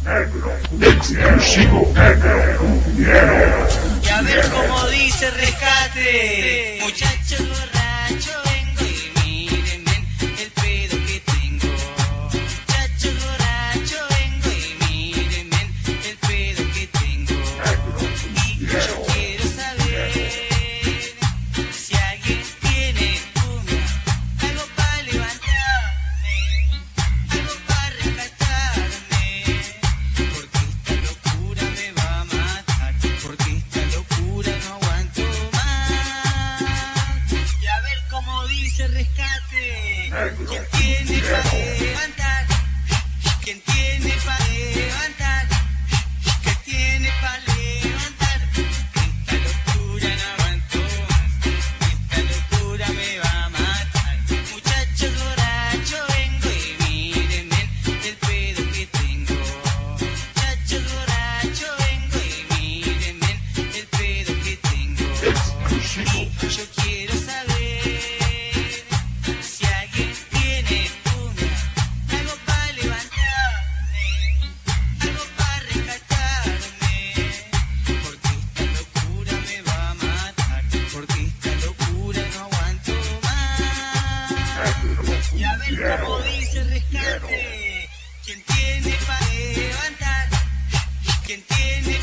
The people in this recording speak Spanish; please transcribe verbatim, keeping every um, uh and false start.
Exclusivo. Y a ver cómo dice Rescate. Muchachos borrachos vengo y mírenme el pedo que tengo. Muchachos borrachos vengo y mírenme el pedo que tengo. Y yo quiero saber si alguien tiene una, algo para levantarme, algo para rescatarme. Porque esta locura me va a matar, porque esta locura no aguanto más. Y a ver cómo dice Rescate. ¿Quién tiene para levantar? ¿Quién tiene para levantar? ¿Quién tiene para levantar? Esta locura no aguanto más, esta locura me va a matar. Muchachos borrachos vengo y mírenme el pedo que tengo. Muchachos borrachos vengo y mírenme el pedo que tengo. Y yo quiero saber si alguien tiene una, algo para levantarme, algo para rescatarme. Porque esta locura me va a matar, porque esta locura no aguanto más. Y a ver cómo dice Rescate. ¿Quién tiene para levantar? ¿Quién tiene